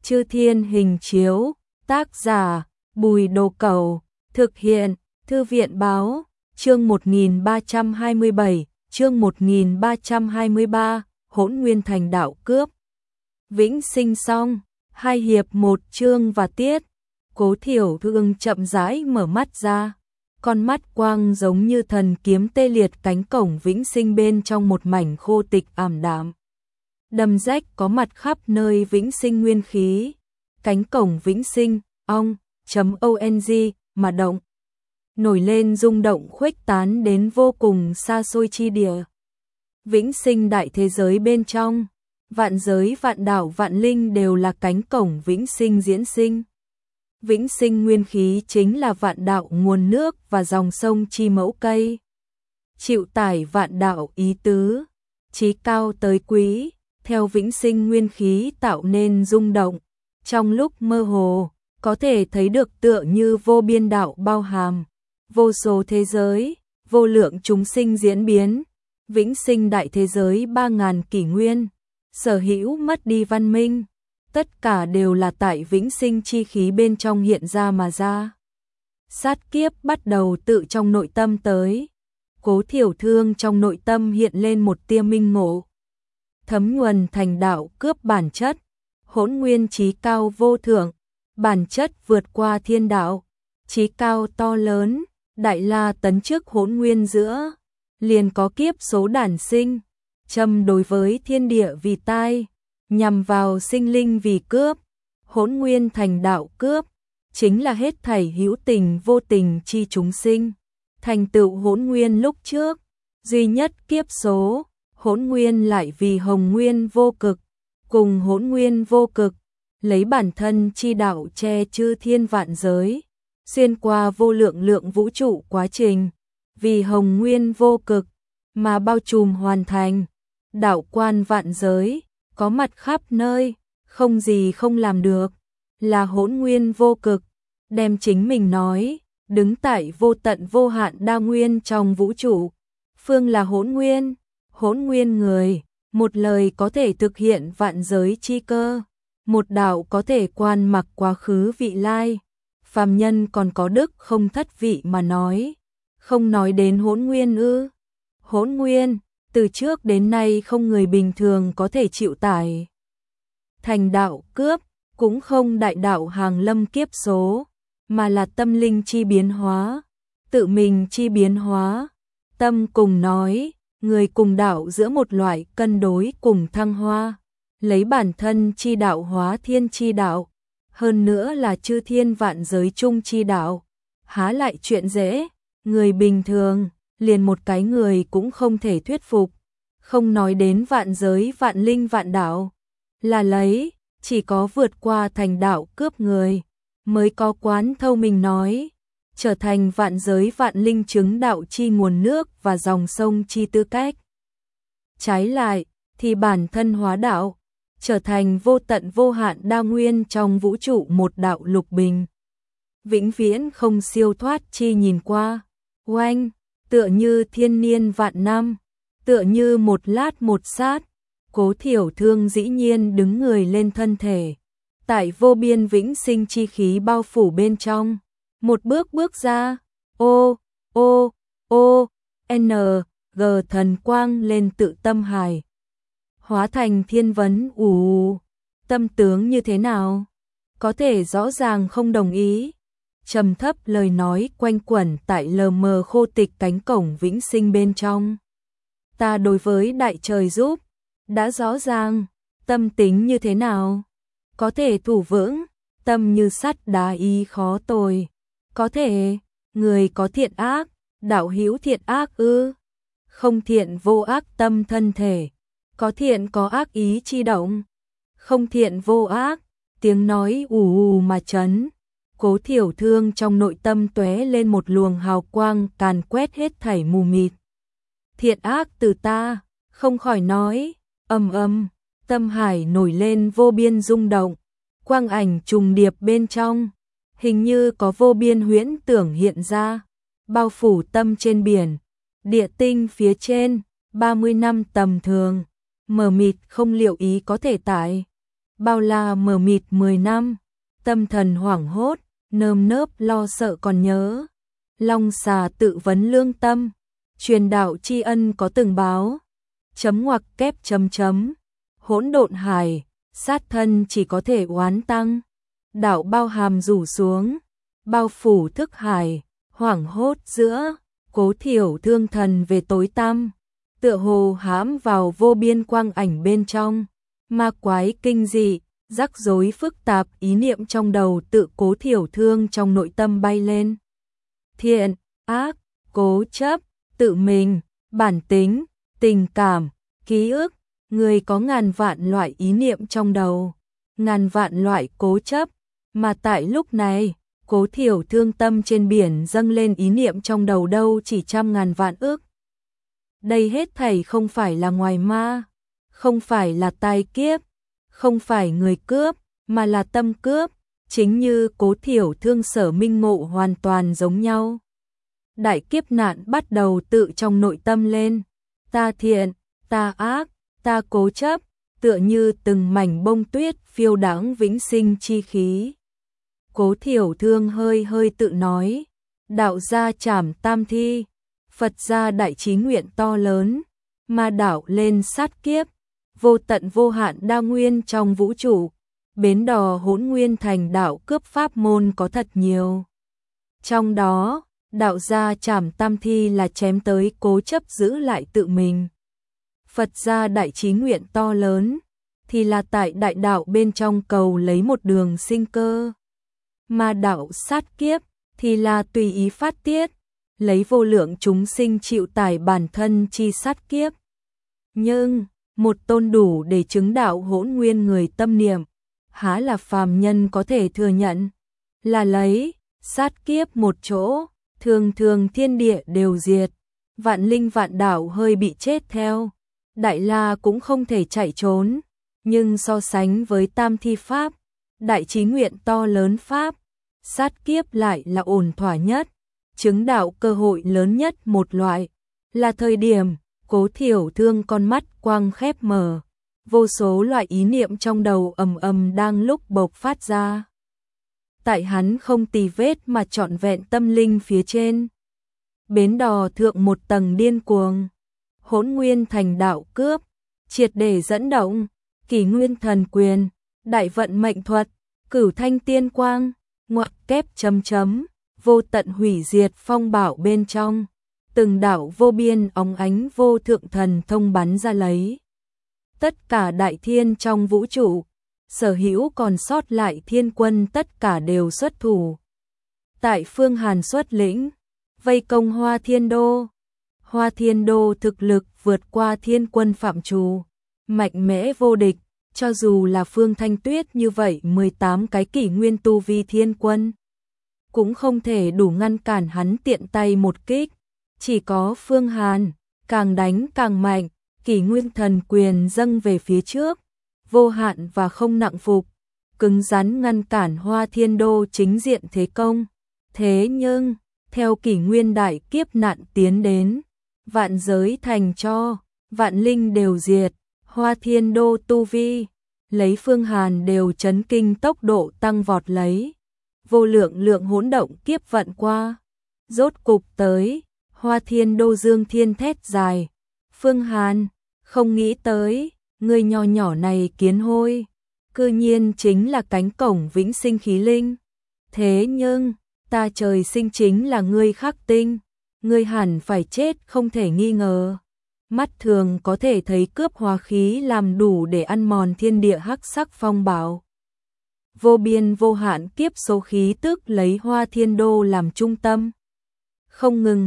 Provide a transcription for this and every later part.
Chư Thiên Hình Chiếu, tác giả Bùi Đồ Cẩu, thực hiện Thư viện Báo, chương 1327, chương 1323, Hỗn Nguyên Thành Đạo Cướp. Vĩnh sinh xong, 2 hiệp 1 chương và tiết. Cố Thiểu Thương chậm rãi mở mắt ra, con mắt quang giống như thần kiếm tê liệt cánh cổng vĩnh sinh bên trong một mảnh khô tịch ảm đạm. Đầm rách có mặt khắp nơi vĩnh sinh nguyên khí, cánh cổng vĩnh sinh, ong mà động, nổi lên rung động khuếch tán đến vô cùng xa xôi chi địa. Vĩnh sinh đại thế giới bên trong, vạn giới vạn đạo vạn linh đều là cánh cổng vĩnh sinh diễn sinh. Vĩnh sinh nguyên khí chính là vạn đạo nguồn nước và dòng sông chi mẫu cây. Chịu tải vạn đạo ý tứ, chí cao tới quý, theo vĩnh sinh nguyên khí tạo nên rung động. Trong lúc mơ hồ, có thể thấy được tựa như vô biên đạo bao hàm, vô số thế giới, vô lượng chúng sinh diễn biến. Vĩnh sinh đại thế giới 3.000 kỷ nguyên, sở hữu mất đi văn minh, tất cả đều là tại vĩnh sinh chi khí bên trong hiện ra mà ra. Sát kiếp bắt đầu tự trong nội tâm tới. Cố Thiểu Thương trong nội tâm hiện lên một tia minh ngộ. Thấm nhuần thành đạo cướp bản chất, hỗn nguyên chí cao vô thượng, bản chất vượt qua thiên đạo, chí cao to lớn, đại la tấn trước hỗn nguyên giữa, liền có kiếp số đản sinh, châm đối với thiên địa vì tai, nhằm vào sinh linh vì cướp. Hỗn nguyên thành đạo cướp, chính là hết thảy hữu tình vô tình chi chúng sinh, thành tựu hỗn nguyên lúc trước, duy nhất kiếp số. Hỗn nguyên lại vì hồng nguyên vô cực, cùng hỗn nguyên vô cực, lấy bản thân chi đạo che chư thiên vạn giới, xuyên qua vô lượng lượng vũ trụ quá trình, vì hồng nguyên vô cực mà bao trùm hoàn thành. Đạo quan vạn giới, có mặt khắp nơi, không gì không làm được, là hỗn nguyên vô cực, đem chính mình nói, đứng tại vô tận vô hạn đa nguyên trong vũ trụ, phương là hỗn nguyên. Hỗn nguyên người, một lời có thể thực hiện vạn giới chi cơ, một đạo có thể quan mặc quá khứ vị lai. Phàm nhân còn có đức không thất vị mà nói, không nói đến hỗn nguyên ư? Hỗn nguyên, từ trước đến nay không người bình thường có thể chịu tải. Thành đạo cướp, cũng không đại đạo hàng lâm kiếp số, mà là tâm linh chi biến hóa, tự mình chi biến hóa, tâm cùng nói. Người cùng đạo giữa một loại cân đối cùng thăng hoa, lấy bản thân chi đạo hóa thiên chi đạo, hơn nữa là chư thiên vạn giới chung chi đạo, há lại chuyện dễ, người bình thường, liền một cái người cũng không thể thuyết phục, không nói đến vạn giới vạn linh vạn đạo, là lấy, chỉ có vượt qua thành đạo cướp người, mới có quán thâu mình nói. Trở thành vạn giới vạn linh chứng đạo chi nguồn nước và dòng sông chi tư cách. Trái lại, thì bản thân hóa đạo, trở thành vô tận vô hạn đa nguyên trong vũ trụ một đạo lục bình. Vĩnh viễn không siêu thoát chi nhìn qua, oanh, tựa như thiên niên vạn năm, tựa như một lát một sát. Cố Thiểu Thương dĩ nhiên đứng người lên thân thể, tại vô biên vĩnh sinh chi khí bao phủ bên trong. Một bước bước ra, G thần quang lên tự tâm hải. Hóa thành thiên vấn tâm tướng như thế nào? Có thể rõ ràng không đồng ý. Trầm thấp lời nói quanh quẩn tại lờ mờ khô tịch cánh cổng vĩnh sinh bên trong. Ta đối với đại trời giúp, đã rõ ràng, tâm tính như thế nào? Có thể thủ vững, tâm như sắt đá y khó tồi. Có thể, người có thiện ác, đạo hữu thiện ác ư? Không thiện vô ác tâm thân thể, có thiện có ác ý chi động. Không thiện vô ác, tiếng nói mà chấn. Cố Thiểu Thương trong nội tâm tóe lên một luồng hào quang càn quét hết thảy mù mịt. Thiện ác từ ta, không khỏi nói, tâm hải nổi lên vô biên rung động, quang ảnh trùng điệp bên trong. Hình như có vô biên huyễn tưởng hiện ra, bao phủ tâm trên biển, địa tinh phía trên, 30 năm tầm thường, mờ mịt không liệu ý có thể tải. bao la mờ mịt 10 năm, tâm thần hoảng hốt, nơm nớp lo sợ còn nhớ. Long xà tự vấn lương tâm, truyền đạo tri ân có từng báo. Chấm ngoặc kép chấm chấm, hỗn độn hải, sát thân chỉ có thể oán tăng. Đạo bao hàm rủ xuống, bao phủ thức hải, hoảng hốt giữa, Cố Thiểu Thương thần về tối tăm, tựa hồ hãm vào vô biên quang ảnh bên trong, ma quái kinh dị, rắc rối phức tạp, ý niệm trong đầu tự Cố Thiểu Thương trong nội tâm bay lên. Thiện, ác, cố chấp, tự mình, bản tính, tình cảm, ký ức, người có ngàn vạn loại ý niệm trong đầu, ngàn vạn loại cố chấp, mà tại lúc này, Cố Thiểu Thương tâm trên biển dâng lên ý niệm trong đầu đâu chỉ trăm ngàn vạn ức. Đây hết thảy không phải là ngoài ma, không phải là tai kiếp, không phải người cướp, mà là tâm cướp, chính như Cố Thiểu Thương sở minh ngộ hoàn toàn giống nhau. Đại kiếp nạn bắt đầu tự trong nội tâm lên, ta thiện, ta ác, ta cố chấp, tựa như từng mảnh bông tuyết phiêu đãng vĩnh sinh chi khí. Cố Thiểu Thương hơi hơi tự nói, đạo gia trảm tam thi, Phật gia đại trí nguyện to lớn, ma đạo lên sát kiếp, vô tận vô hạn đa nguyên trong vũ trụ, bến đò Hỗn Nguyên thành đạo cướp pháp môn có thật nhiều. Trong đó, đạo gia trảm tam thi là chém tới cố chấp giữ lại tự mình. Phật gia đại trí nguyện to lớn, thì là tại đại đạo bên trong cầu lấy một đường sinh cơ. Ma đạo sát kiếp, thì là tùy ý phát tiết, lấy vô lượng chúng sinh chịu tải bản thân chi sát kiếp. Nhưng, một tôn đủ để chứng đạo Hỗn Nguyên người tâm niệm, há là phàm nhân có thể thừa nhận, là lấy sát kiếp một chỗ, thường thường thiên địa đều diệt, vạn linh vạn đạo hơi bị chết theo, Đại La cũng không thể chạy trốn, nhưng so sánh với tam thi pháp, đại trí nguyện to lớn pháp, sát kiếp lại là ổn thỏa nhất, chứng đạo cơ hội lớn nhất một loại, là thời điểm Cố Thiểu Thương con mắt quang khép mở, vô số loại ý niệm trong đầu ầm ầm đang lúc bộc phát ra. Tại hắn không tì vết mà trọn vẹn tâm linh phía trên. Bến đò thượng một tầng điên cuồng, Hỗn Nguyên thành đạo cướp, triệt để dẫn động, Kỷ Nguyên thần quyền, đại vận mệnh thuật, Cửu Thanh tiên quang, ngoặc kép chấm chấm, vô tận hủy diệt phong bảo bên trong, từng đạo vô biên óng ánh vô thượng thần thông bắn ra lấy. Tất cả đại thiên trong vũ trụ, sở hữu còn sót lại thiên quân tất cả đều xuất thủ. Tại Phương Hàn xuất lĩnh, vây công Hoa Thiên Đô. Hoa Thiên Đô thực lực vượt qua thiên quân phạm trù, mạnh mẽ vô địch, cho dù là Phương Thanh Tuyết như vậy 18 cái kỷ nguyên tu vi thiên quân, cũng không thể đủ ngăn cản hắn tiện tay một kích. Chỉ có Phương Hàn, càng đánh càng mạnh, Kỷ Nguyên thần quyền dâng về phía trước, vô hạn và không nặng phục, cứng rắn ngăn cản Hoa Thiên Đô chính diện thế công. Thế nhưng, theo Kỷ Nguyên đại kiếp nạn tiến đến, vạn giới thành cho, vạn linh đều diệt, Hoa Thiên Đô tu vi, lấy Phương Hàn đều chấn kinh tốc độ tăng vọt lấy. Vô lượng lượng hỗn động kiếp vận qua, rốt cục tới, Hoa Thiên Đô dương thiên thét dài. Phương Hàn, không nghĩ tới, người nho nhỏ này kiến hôi, cư nhiên chính là cánh cổng vĩnh sinh khí linh. Thế nhưng, ta trời sinh chính là ngươi khắc tinh, ngươi hẳn phải chết không thể nghi ngờ. Mắt thường có thể thấy cướp hóa khí làm đủ để ăn mòn thiên địa hắc sắc phong bảo. Vô biên vô hạn kiếp số khí tức lấy Hoa Thiên Đô làm trung tâm, không ngừng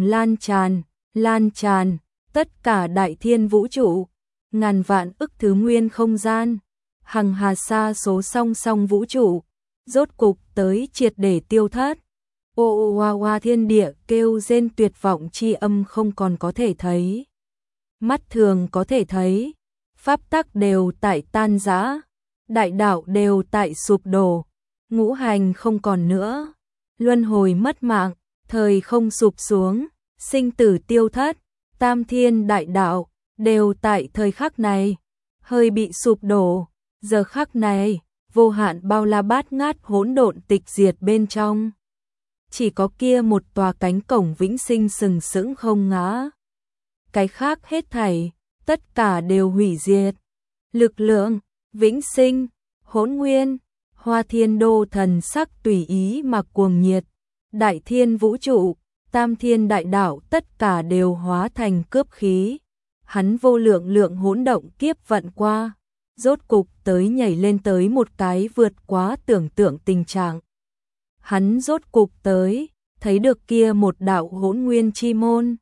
lan tràn, tất cả đại thiên vũ trụ, ngàn vạn ức thứ nguyên không gian, hằng hà sa số song song vũ trụ, rốt cục tới triệt để tiêu thất. Ô hoa hoa thiên địa kêu rên tuyệt vọng chi âm không còn có thể thấy. Mắt thường có thể thấy, pháp tắc đều tại tan rã, đại đạo đều tại sụp đổ, ngũ hành không còn nữa, luân hồi mất mạng, thời không sụp xuống, sinh tử tiêu thất, tam thiên đại đạo đều tại thời khắc này hơi bị sụp đổ. Giờ khắc này, vô hạn bao la bát ngát hỗn độn tịch diệt bên trong. Chỉ có kia một tòa cánh cổng vĩnh sinh sừng sững không ngã. Cái khác hết thảy, tất cả đều hủy diệt. Lực lượng, vĩnh sinh, hỗn nguyên, Hoa Thiên Đô thần sắc tùy ý mà cuồng nhiệt. Đại thiên vũ trụ, tam thiên đại đạo tất cả đều hóa thành cướp khí. Hắn vô lượng lượng hỗn động kiếp vận qua, rốt cục tới nhảy lên tới một cái vượt quá tưởng tượng tình trạng. Hắn rốt cục tới, thấy được kia một đạo hỗn nguyên chi môn.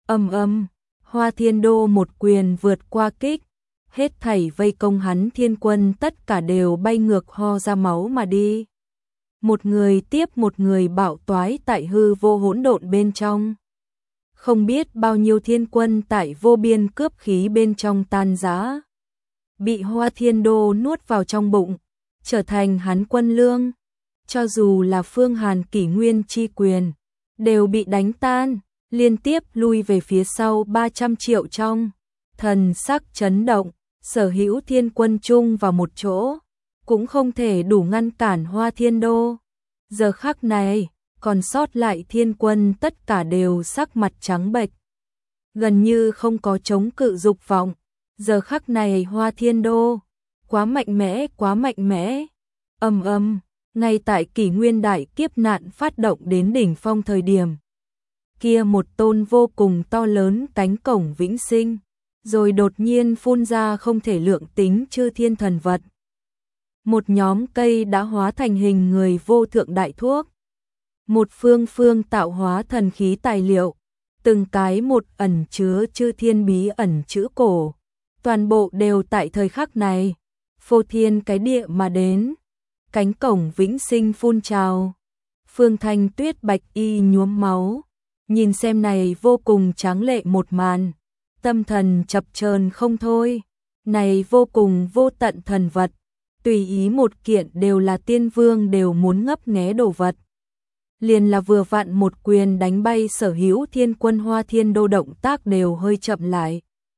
Hoa Thiên Đô một quyền vượt qua kích, hết thảy vây công hắn thiên quân tất cả đều bay ngược ho ra máu mà đi. Một người tiếp một người bạo toái tại hư vô hỗn độn bên trong. Không biết bao nhiêu thiên quân tại vô biên cướp khí bên trong tan rã, bị Hoa Thiên Đô nuốt vào trong bụng, trở thành hắn quân lương. Cho dù là Phương Hàn kỷ nguyên chi quyền, đều bị đánh tan, liên tiếp lui về phía sau 300 triệu trong. Thần sắc chấn động, sở hữu thiên quân chung vào một chỗ, cũng không thể đủ ngăn cản Hoa Thiên Đô. Giờ khắc này, còn sót lại thiên quân tất cả đều sắc mặt trắng bệch, gần như không có chống cự dục vọng. Giờ khắc này Hoa Thiên Đô, quá mạnh mẽ, quá mạnh mẽ. Ngay tại kỷ nguyên đại kiếp nạn phát động đến đỉnh phong thời điểm, kia một tôn vô cùng to lớn cánh cổng vĩnh sinh, rồi đột nhiên phun ra không thể lượng tính chư thiên thần vật. Một nhóm cây đã hóa thành hình người vô thượng đại thuốc, một phương phương tạo hóa thần khí tài liệu, từng cái một ẩn chứa chư thiên bí ẩn chữ cổ, toàn bộ đều tại thời khắc này phô thiên cái địa mà đến. Cánh cổng vĩnh sinh phun trào, Phương Thanh Tuyết bạch y nhuốm máu, nhìn xem này vô cùng tráng lệ một màn, tâm thần chập chờn không thôi. Này vô cùng vô tận thần vật, tùy ý một kiện đều là tiên vương đều muốn ngấp nghé đồ vật. Liền là vừa vặn một quyền đánh bay sở hữu thiên quân Hoa Thiên Đô động tác đều hơi chậm lại.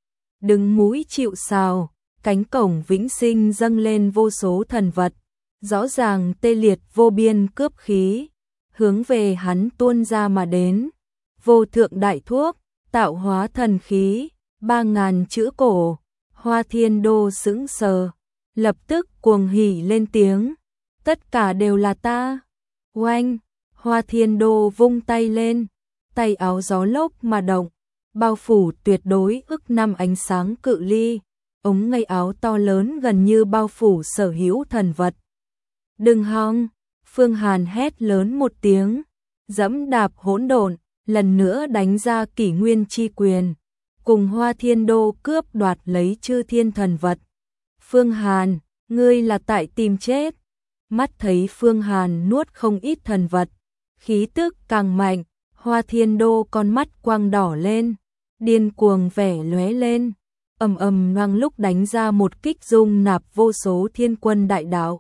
Đứng mũi chịu sào, cánh cổng vĩnh sinh dâng lên vô số thần vật, rõ ràng tê liệt vô biên cướp khí, hướng về hắn tuôn ra mà đến. Vô thượng đại thuốc, tạo hóa thần khí, 3000 chữ cổ. Hoa Thiên Đô sững sờ, lập tức cuồng hỉ lên tiếng, tất cả đều là ta. Oanh, Hoa Thiên Đô vung tay lên, tay áo gió lốc mà động, bao phủ tuyệt đối ức năm ánh sáng cự ly, ống ngay áo to lớn gần như bao phủ sở hữu thần vật. Đừng hòng, Phương Hàn hét lớn một tiếng, dẫm đạp hỗn độn, lần nữa đánh ra kỷ nguyên chi quyền, cùng Hoa Thiên Đô cướp đoạt lấy chư thiên thần vật. Phương Hàn, ngươi là tại tìm chết. Mắt thấy Phương Hàn nuốt không ít thần vật, khí tức càng mạnh, Hoa Thiên Đô con mắt quang đỏ lên, điên cuồng vẻ lóe lên, loang lúc đánh ra một kích dung nạp vô số thiên quân đại đạo,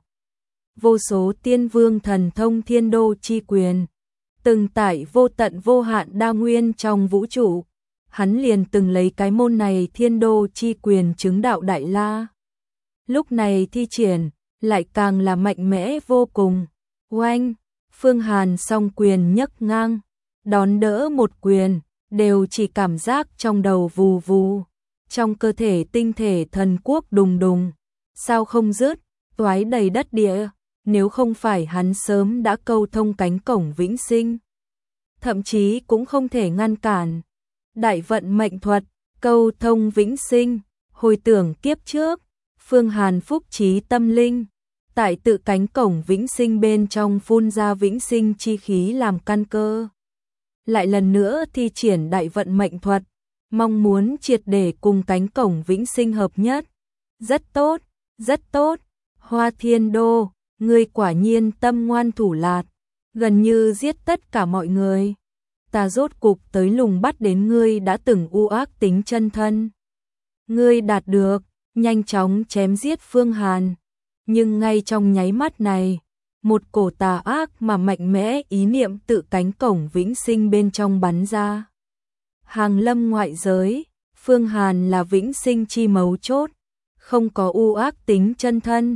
vô số tiên vương thần thông thiên đô chi quyền, từng tại vô tận vô hạn đa nguyên trong vũ trụ, hắn liền từng lấy cái môn này thiên đô chi quyền chứng đạo đại la. Lúc này thi triển, lại càng là mạnh mẽ vô cùng. Oanh, Phương Hàn song quyền nhấc ngang, đón đỡ một quyền, đều chỉ cảm giác trong đầu vù vù, trong cơ thể tinh thể thần quốc đùng đùng, sao không dứt, toái đầy đất địa, nếu không phải hắn sớm đã câu thông cánh cổng vĩnh sinh, thậm chí cũng không thể ngăn cản. Đại vận mệnh thuật, câu thông vĩnh sinh, hồi tưởng kiếp trước, Phương Hàn phúc trí tâm linh, tại tự cánh cổng vĩnh sinh bên trong phun ra vĩnh sinh chi khí làm căn cơ. Lại lần nữa thi triển đại vận mệnh thuật, mong muốn triệt để cùng cánh cổng vĩnh sinh hợp nhất. Rất tốt, rất tốt, Hoa Thiên Đô, ngươi quả nhiên tâm ngoan thủ lạt, gần như giết tất cả mọi người. Ta rốt cục tới lùng bắt đến ngươi đã từng u ác tính chân thân. Ngươi đạt được, nhanh chóng chém giết Phương Hàn. Nhưng ngay trong nháy mắt này, một cổ tà ác mà mạnh mẽ ý niệm tự cánh cổng vĩnh sinh bên trong bắn ra. Hàng lâm ngoại giới, Phương Hàn là vĩnh sinh chi mấu chốt, không có u ác tính chân thân.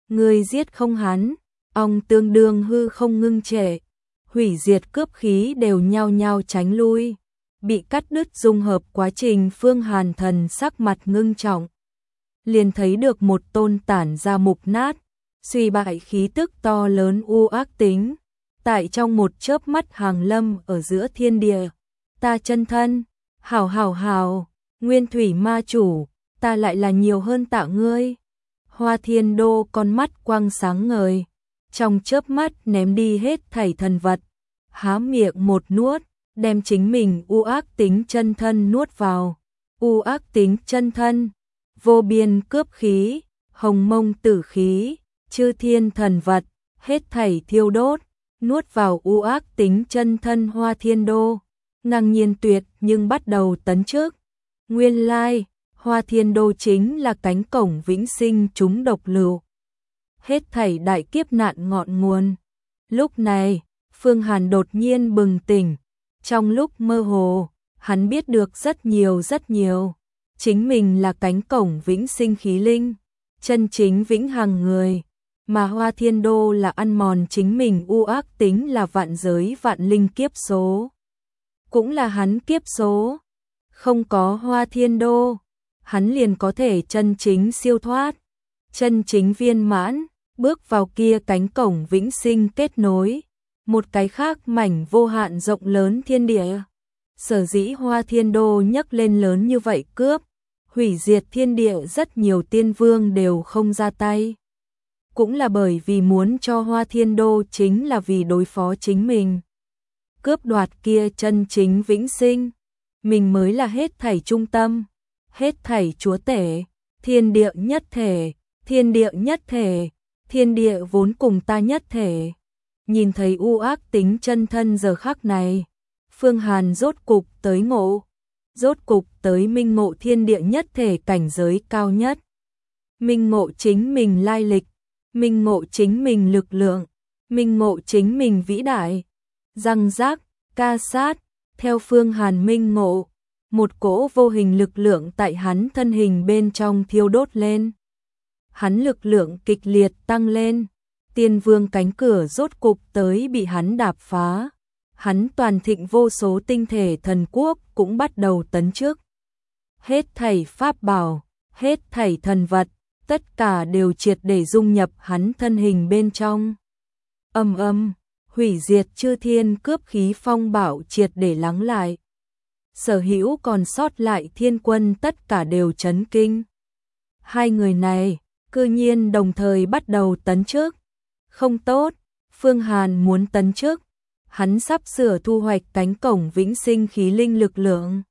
Ngươi giết không hắn, ong tương đương hư không ngưng trệ, hủy diệt cướp khí đều nhao nhao tránh lui, bị cắt đứt dung hợp quá trình. Phương Hàn thần sắc mặt ngưng trọng, liền thấy được một tôn tản ra mục nát, suy bại khí tức to lớn u ác tính, tại trong một chớp mắt hàng lâm ở giữa thiên địa. Ta chân thân, hảo hảo hảo, nguyên thủy ma chủ, ta lại là nhiều hơn tạ ngươi. Hoa Thiên Đô con mắt quang sáng ngời, trong chớp mắt ném đi hết thảy thần vật, há miệng một nuốt, đem chính mình u ác tính chân thân nuốt vào. U ác tính chân thân, vô biên cướp khí, hồng mông tử khí, chư thiên thần vật, hết thảy thiêu đốt, nuốt vào u ác tính chân thân. Hoa Thiên Đô ngang nhiên tuyệt nhưng bắt đầu tấn trước. Nguyên lai, Hoa Thiên Đô chính là cánh cổng vĩnh sinh chúng độc lưu, hết thảy đại kiếp nạn ngọn nguồn. Lúc này, Phương Hàn đột nhiên bừng tỉnh, trong lúc mơ hồ, hắn biết được rất nhiều. Chính mình là cánh cổng vĩnh sinh khí linh, chân chính vĩnh hằng người, mà Hoa Thiên Đô là ăn mòn chính mình u ác tính, là vạn giới vạn linh kiếp số, cũng là hắn kiếp số. Không có Hoa Thiên Đô, hắn liền có thể chân chính siêu thoát, chân chính viên mãn, bước vào kia cánh cổng vĩnh sinh kết nối một cái khác mảnh vô hạn rộng lớn thiên địa. Sở dĩ Hoa Thiên Đô nhấc lên lớn như vậy cướp, hủy diệt thiên địa, rất nhiều tiên vương đều không ra tay. Cũng là bởi vì muốn cho Hoa Thiên Đô, chính là vì đối phó chính mình. Cướp đoạt kia chân chính vĩnh sinh, mình mới là hết thảy trung tâm, hết thảy chúa tể, thiên địa nhất thể, thiên địa nhất thể, thiên địa vốn cùng ta nhất thể. Nhìn thấy u ác tính chân thân giờ khắc này, Phương Hàn rốt cục tới ngộ, rốt cục tới minh ngộ thiên địa nhất thể cảnh giới cao nhất. Minh ngộ chính mình lai lịch, minh ngộ chính mình lực lượng, minh ngộ chính mình vĩ đại. Răng rác, ca sát, theo Phương Hàn minh ngộ, một cỗ vô hình lực lượng tại hắn thân hình bên trong thiêu đốt lên. Hắn lực lượng kịch liệt tăng lên, tiên vương cánh cửa rốt cục tới bị hắn đạp phá. Hắn toàn thịnh vô số tinh thể thần quốc cũng bắt đầu tấn trước. Hết thảy pháp bảo, hết thảy thần vật, tất cả đều triệt để dung nhập hắn thân hình bên trong. Âm âm, hủy diệt chư thiên cướp khí phong bạo triệt để lắng lại. Sở hữu còn sót lại thiên quân tất cả đều chấn kinh. Hai người này, cư nhiên đồng thời bắt đầu tấn trước. Không tốt, Phương Hàn muốn tấn trước. Hắn sắp sửa thu hoạch cánh cổng vĩnh sinh khí linh lực lượng.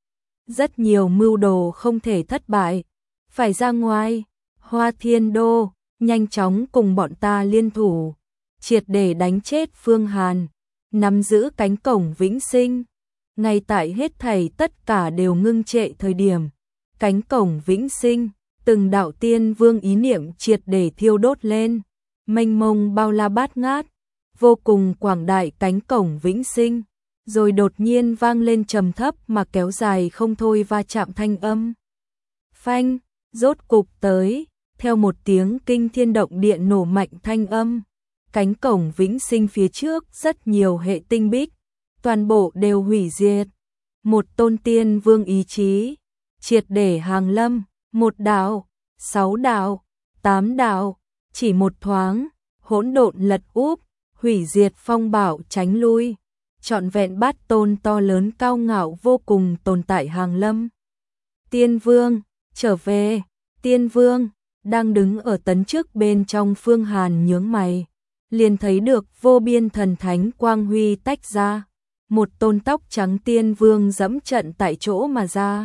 Rất nhiều mưu đồ không thể thất bại. Phải ra ngoài, Hoa Thiên Đô, nhanh chóng cùng bọn ta liên thủ, triệt để đánh chết Phương Hàn, nắm giữ cánh cổng vĩnh sinh. Ngay tại hết thảy tất cả đều ngưng trệ thời điểm, cánh cổng vĩnh sinh, từng đạo tiên vương ý niệm triệt để thiêu đốt lên, mênh mông bao la bát ngát, vô cùng quảng đại cánh cổng vĩnh sinh, rồi đột nhiên vang lên trầm thấp mà kéo dài không thôi va chạm thanh âm. Phanh, rốt cục tới, theo một tiếng kinh thiên động địa nổ mạnh thanh âm, cánh cổng vĩnh sinh phía trước rất nhiều hệ tinh bích, toàn bộ đều hủy diệt. Một tôn tiên vương ý chí, triệt để hàng lâm, một đạo, 6 đạo, 8 đạo, chỉ một thoáng, hỗn độn lật úp, hủy diệt phong bạo tránh lui, trọn vẹn bát tôn to lớn cao ngạo vô cùng tồn tại hàng lâm. Tiên vương, trở về, tiên vương, đang đứng ở tấn trước bên trong. Phương Hàn nhướng mày, liền thấy được vô biên thần thánh quang huy tách ra, một tôn tóc trắng tiên vương dẫm trận tại chỗ mà ra.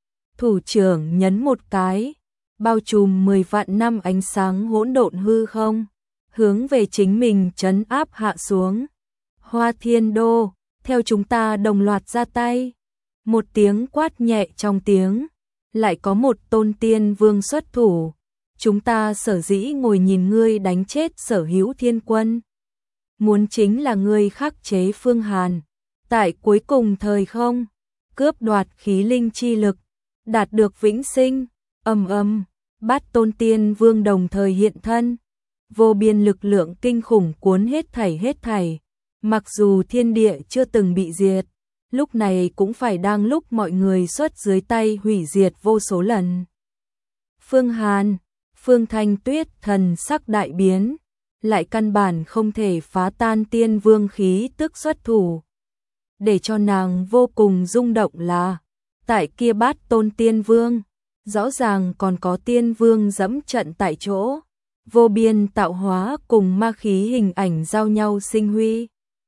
Thủ trưởng nhấn một cái, bao trùm 10 vạn năm ánh sáng hỗn độn hư không, hướng về chính mình trấn áp hạ xuống. Hoa Thiên Đô, theo chúng ta đồng loạt ra tay. Một tiếng quát nhẹ trong tiếng, lại có một tôn tiên vương xuất thủ. Chúng ta sở dĩ ngồi nhìn ngươi đánh chết sở hữu thiên quân, muốn chính là ngươi khắc chế Phương Hàn, tại cuối cùng thời không, cướp đoạt khí linh chi lực, đạt được vĩnh sinh. Bát tôn tiên vương đồng thời hiện thân, vô biên lực lượng kinh khủng cuốn hết thảy. Mặc dù thiên địa chưa từng bị diệt, lúc này cũng phải đang lúc mọi người xuất dưới tay hủy diệt vô số lần. Phương Hàn, Phương Thanh Tuyết thần sắc đại biến, lại căn bản không thể phá tan tiên vương khí tức xuất thủ. Để cho nàng vô cùng rung động là, tại kia Bát Tôn tiên vương, rõ ràng còn có tiên vương dẫm trận tại chỗ, vô biên tạo hóa cùng ma khí hình ảnh giao nhau sinh huy.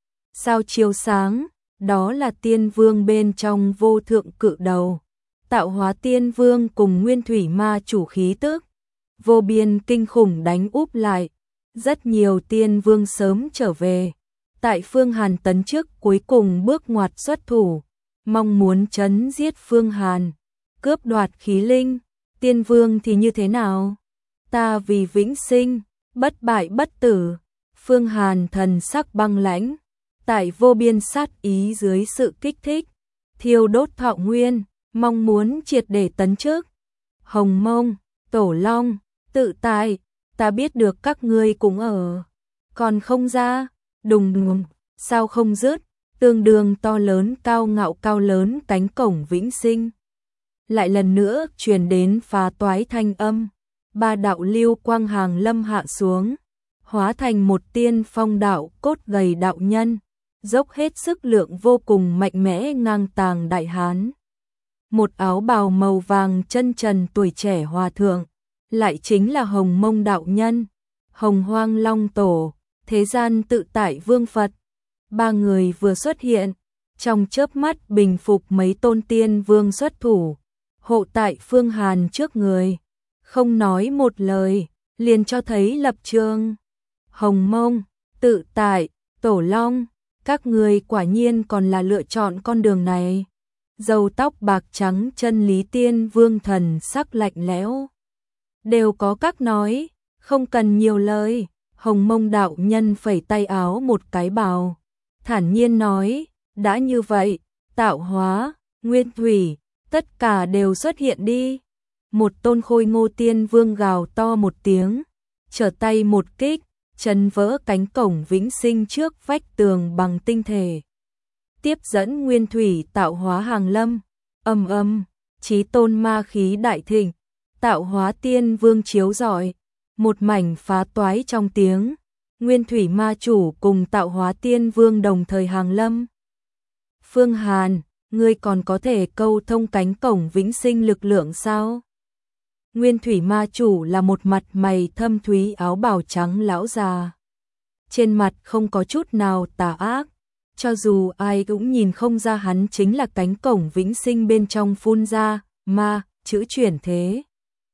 Sao chiếu sáng, đó là tiên vương bên trong vô thượng cự đầu. Tạo hóa tiên vương cùng nguyên thủy ma chủ khí tức, vô biên kinh khủng đánh úp lại. Rất nhiều tiên vương sớm trở về. Tại Phương Hàn tấn trước cuối cùng bước ngoặt xuất thủ, mong muốn chấn giết Phương Hàn, cướp đoạt khí linh. Tiên vương thì như thế nào? Ta vì vĩnh sinh, bất bại bất tử. Phương Hàn thần sắc băng lãnh, tại vô biên sát ý dưới sự kích thích, thiêu đốt thọ nguyên, mong muốn triệt để tấn trước. Hồng Mông, Tổ Long, Tự Tại, ta biết được các ngươi cũng ở, còn không ra. Đùng đùng, sao không dứt, tương đương to lớn cao ngạo cao lớn cánh cổng vĩnh sinh. Lại lần nữa truyền đến phá toái thanh âm, ba đạo lưu quang hàng lâm hạ xuống, hóa thành một tiên phong đạo cốt gầy đạo nhân, dốc hết sức lượng vô cùng mạnh mẽ ngang tàng đại hán. Một áo bào màu vàng chân trần tuổi trẻ hòa thượng, lại chính là Hồng Mông đạo nhân, Hồng Hoang Long Tổ, thế gian tự tại vương Phật. Ba người vừa xuất hiện, trong chớp mắt bình phục mấy tôn tiên vương xuất thủ, hộ tại Phương Hàn trước người, không nói một lời, liền cho thấy lập trường. Hồng Mông, Tự Tại, Tổ Long, các người quả nhiên còn là lựa chọn con đường này. Râu tóc bạc trắng chân lý tiên vương thần sắc lạnh lẽo, đều có các nói, không cần nhiều lời. Hồng Mông đạo nhân phẩy tay áo một cái bào, thản nhiên nói, đã như vậy, tạo hóa, nguyên thủy, tất cả đều xuất hiện đi. Một tôn khôi ngô tiên vương gào to một tiếng, trở tay một kích, chấn vỡ cánh cổng vĩnh sinh trước vách tường bằng tinh thể. Tiếp dẫn nguyên thủy tạo hóa hàng lâm, ầm ầm, chí tôn ma khí đại thịnh, tạo hóa tiên vương chiếu rọi, một mảnh phá toái trong tiếng. Nguyên thủy ma chủ cùng tạo hóa tiên vương đồng thời hàng lâm. Phương Hàn, ngươi còn có thể câu thông cánh cổng vĩnh sinh lực lượng sao? Nguyên thủy ma chủ là một mặt mày thâm thúy áo bào trắng lão già. Trên mặt không có chút nào tà ác, cho dù ai cũng nhìn không ra hắn chính là cánh cổng vĩnh sinh bên trong phun ra, ma, chữ chuyển thế.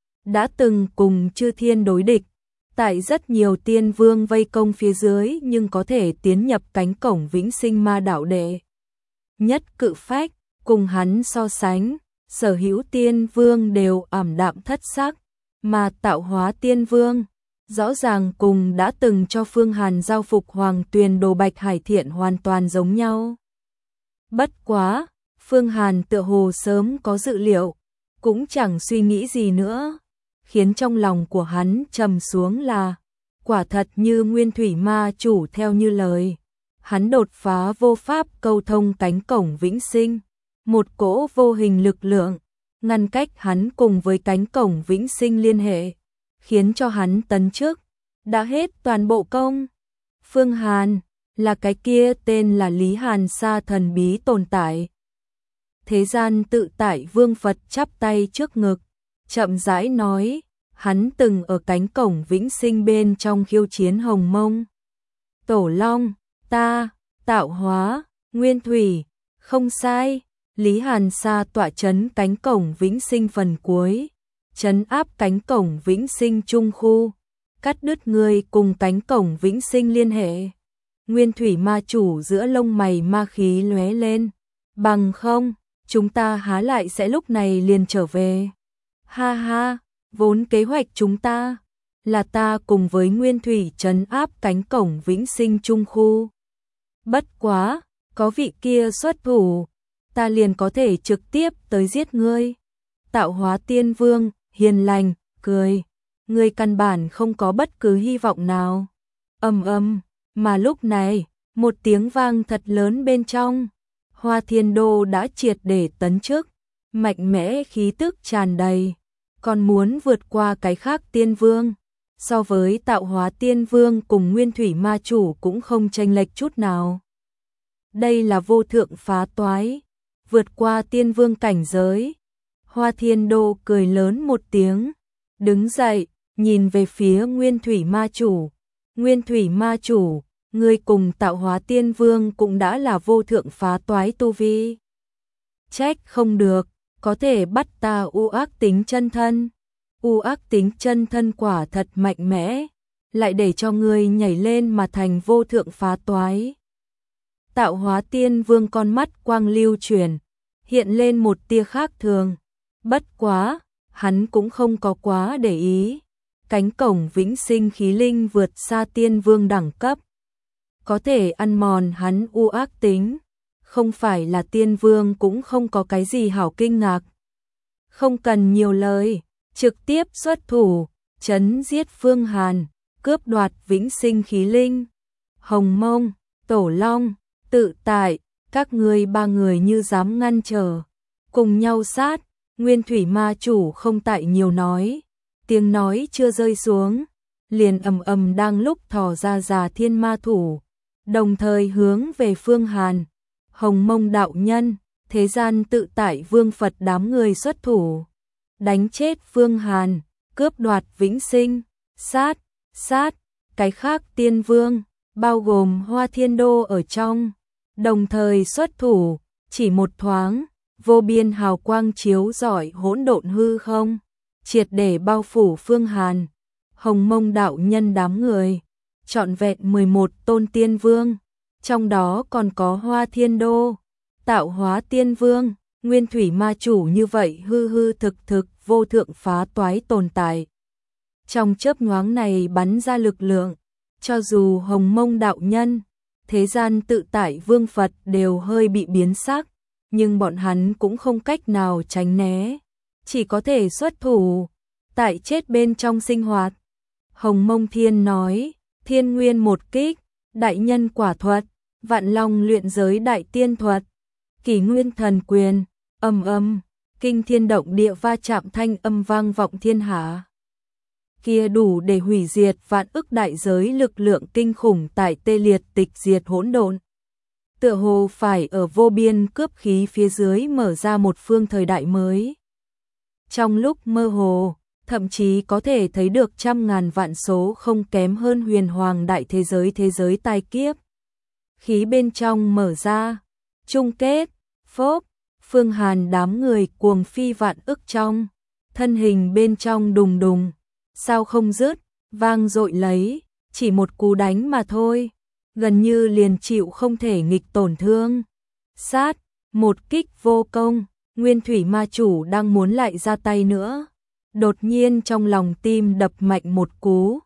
Đã từng cùng chư thiên đối địch, tại rất nhiều tiên vương vây công phía dưới nhưng có thể tiến nhập cánh cổng vĩnh sinh ma đạo đệ nhất cự phách, cùng hắn so sánh, sở hữu tiên vương đều ảm đạm thất sắc, mà tạo hóa tiên vương, rõ ràng cùng đã từng cho Phương Hàn giao phục Hoàng Tuyền Đồ Bạch Hải Thiện hoàn toàn giống nhau. Bất quá, Phương Hàn tựa hồ sớm có dự liệu, cũng chẳng suy nghĩ gì nữa. Khiến trong lòng của hắn trầm xuống là, quả thật như nguyên thủy ma chủ theo như lời. Hắn đột phá vô pháp câu thông cánh cổng vĩnh sinh, một cỗ vô hình lực lượng, ngăn cách hắn cùng với cánh cổng vĩnh sinh liên hệ, khiến cho hắn tấn trước, đã hết toàn bộ công. Phương Hàn, là cái kia tên là Lý Hàn Sa thần bí tồn tại. Thế gian tự tại vương Phật chắp tay trước ngực, chậm rãi nói, hắn từng ở cánh cổng vĩnh sinh bên trong khiêu chiến Hồng Mông, Tổ Long, ta, tạo hóa, nguyên thủy, không sai. Lý Hàn Sa tọa chấn cánh cổng vĩnh sinh phần cuối, chấn áp cánh cổng vĩnh sinh trung khu, cắt đứt người cùng cánh cổng vĩnh sinh liên hệ. Nguyên thủy ma chủ giữa lông mày ma khí lóe lên, bằng không, chúng ta há lại sẽ lúc này liền trở về. Ha ha, vốn kế hoạch chúng ta là ta cùng với Nguyên thủy trấn áp cánh cổng vĩnh sinh trung khu. Bất quá, có vị kia xuất thủ, ta liền có thể trực tiếp tới giết ngươi. Tạo hóa tiên vương, hiền lành, cười, ngươi căn bản không có bất cứ hy vọng nào. Mà lúc này, một tiếng vang thật lớn bên trong, Hoa Thiên Đô đã triệt để tấn chức, mạnh mẽ khí tức tràn đầy, còn muốn vượt qua cái khác tiên vương. So với tạo hóa tiên vương cùng nguyên thủy ma chủ cũng không chênh lệch chút nào. Đây là vô thượng phá toái, vượt qua tiên vương cảnh giới. Hoa Thiên Đô cười lớn một tiếng, đứng dậy, nhìn về phía nguyên thủy ma chủ. Nguyên thủy ma chủ, ngươi cùng tạo hóa tiên vương cũng đã là vô thượng phá toái tu vi. Trách không được, có thể bắt ta u ác tính chân thân. U ác tính chân thân quả thật mạnh mẽ, lại để cho ngươi nhảy lên mà thành vô thượng phá toái. Tạo hóa tiên vương con mắt quang lưu chuyển, hiện lên một tia khác thường. Bất quá, hắn cũng không có quá để ý. Cánh cổng vĩnh sinh khí linh vượt xa tiên vương đẳng cấp, có thể ăn mòn hắn u ác tính. Không phải là tiên vương cũng không có cái gì hảo kinh ngạc. Không cần nhiều lời, trực tiếp xuất thủ, chấn giết Phương Hàn, cướp đoạt vĩnh sinh khí linh. Hồng Mông, Tổ Long, Tự Tại, các ngươi ba người như dám ngăn trở, cùng nhau sát. Nguyên thủy ma chủ không tại nhiều nói, tiếng nói chưa rơi xuống, liền ầm đang lúc thò ra già thiên ma thủ, đồng thời hướng về Phương Hàn. Hồng Mông đạo nhân, thế gian tự tại vương Phật đám người xuất thủ, đánh chết Phương Hàn, cướp đoạt vĩnh sinh, sát, cái khác tiên vương, bao gồm Hoa Thiên Đô ở trong, đồng thời xuất thủ, chỉ một thoáng, vô biên hào quang chiếu rọi hỗn độn hư không, triệt để bao phủ Phương Hàn. Hồng Mông đạo nhân đám người, trọn vẹn 11 tôn tiên vương, trong đó còn có Hoa Thiên Đô, tạo hóa tiên vương, nguyên thủy ma chủ như vậy hư thực vô thượng phá toái tồn tại. Trong chớp nhoáng này bắn ra lực lượng, cho dù Hồng Mông đạo nhân, thế gian tự tại vương Phật đều hơi bị biến sắc, nhưng bọn hắn cũng không cách nào tránh né, chỉ có thể xuất thủ, tại chết bên trong sinh hoạt. Hồng Mông Thiên nói, thiên nguyên một kích, đại nhân quả thuật, vạn long luyện giới đại tiên thuật, kỷ nguyên thần quyền, kinh thiên động địa va chạm thanh âm vang vọng thiên hạ. Kia đủ để hủy diệt vạn ức đại giới lực lượng kinh khủng tại tê liệt tịch diệt hỗn độn. Tựa hồ phải ở vô biên cướp khí phía dưới mở ra một phương thời đại mới. Trong lúc mơ hồ, thậm chí có thể thấy được trăm ngàn vạn số không kém hơn huyền hoàng đại thế giới tai kiếp. Khí bên trong mở ra, chung kết, phốp, Phương Hàn đám người cuồng phi vạn ức trong, thân hình bên trong đùng đùng, sao không dứt, vang dội lấy, chỉ một cú đánh mà thôi, gần như liền chịu không thể nghịch tổn thương. Sát, một kích vô công, nguyên thủy ma chủ đang muốn lại ra tay nữa. Đột nhiên trong lòng tim đập mạnh một cú,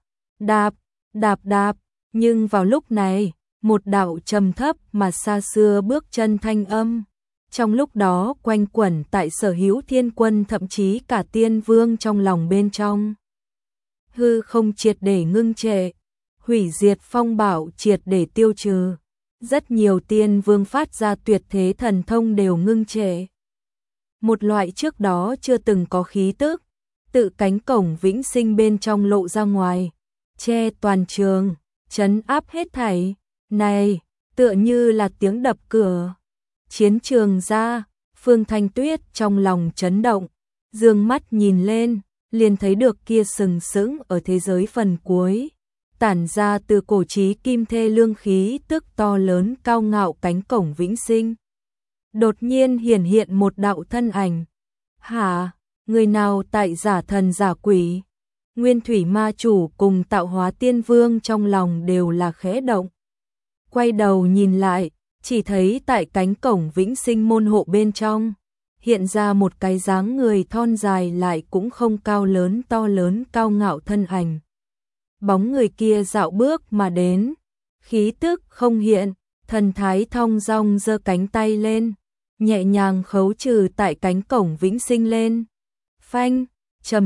đạp, nhưng vào lúc này, một đạo trầm thấp mà xa xưa bước chân thanh âm, trong lúc đó quanh quẩn tại sở hữu thiên quân thậm chí cả tiên vương trong lòng bên trong. Hư không triệt để ngưng trệ, hủy diệt phong bảo triệt để tiêu trừ, rất nhiều tiên vương phát ra tuyệt thế thần thông đều ngưng trệ. Một loại trước đó chưa từng có khí tức, tự cánh cổng vĩnh sinh bên trong lộ ra ngoài, che toàn trường, trấn áp hết thảy. Này, tựa như là tiếng đập cửa. Chiến trường ra, Phương Thanh Tuyết trong lòng chấn động, dương mắt nhìn lên, liền thấy được kia sừng sững ở thế giới phần cuối, tản ra từ cổ chí kim thê lương khí tức to lớn cao ngạo cánh cổng vĩnh sinh. Đột nhiên hiển hiện một đạo thân ảnh. Hả, người nào tại giả thần giả quỷ? Nguyên thủy ma chủ cùng tạo hóa tiên vương trong lòng đều là khẽ động. Quay đầu nhìn lại, chỉ thấy tại cánh cổng vĩnh sinh môn hộ bên trong, hiện ra một cái dáng người thon dài lại cũng không cao lớn to lớn cao ngạo thân ảnh. Bóng người kia dạo bước mà đến, khí tức không hiện, thần thái thong dong giơ cánh tay lên, nhẹ nhàng khấu trừ tại cánh cổng vĩnh sinh lên. Phanh, trầm thấp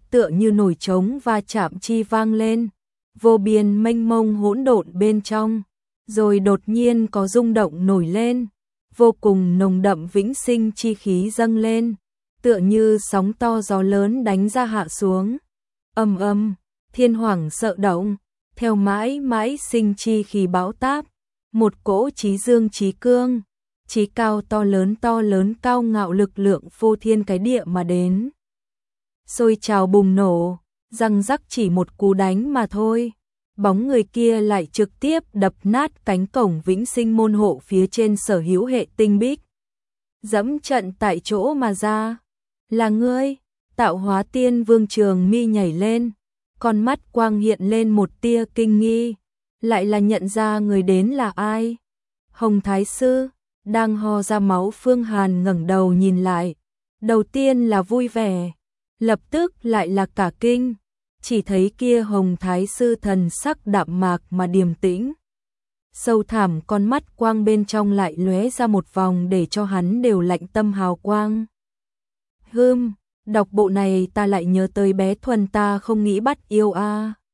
tựa như nổi trống va chạm chi vang lên, vô biên mênh mông hỗn độn bên trong, rồi đột nhiên có rung động nổi lên, vô cùng nồng đậm vĩnh sinh chi khí dâng lên, tựa như sóng to gió lớn đánh ra hạ xuống. Ầm ầm, thiên hoàng sợ động, theo mãi mãi sinh chi khí bão táp, một cỗ chí dương chí cương, chí cao to lớn cao ngạo lực lượng vô thiên cái địa mà đến. Sôi trào bùng nổ, răng rắc chỉ một cú đánh mà thôi. Bóng người kia lại trực tiếp đập nát cánh cổng vĩnh sinh môn hộ phía trên sở hữu hệ tinh bích. Dẫm trận tại chỗ mà ra. Là ngươi, Tạo Hóa Tiên Vương Trường Mi nhảy lên, con mắt quang hiện lên một tia kinh nghi, lại là nhận ra người đến là ai. Hồng Thái Sư, đang ho ra máu Phương Hàn ngẩng đầu nhìn lại, đầu tiên là vui vẻ, lập tức lại là cả kinh, chỉ thấy kia Hồng Thái Sư thần sắc đạm mạc mà điềm tĩnh. Sâu thẳm con mắt quang bên trong lại lóe ra một vòng để cho hắn đều lạnh tâm hào quang. Đọc bộ này ta lại nhớ tới bé Thuần ta không nghĩ bắt yêu a.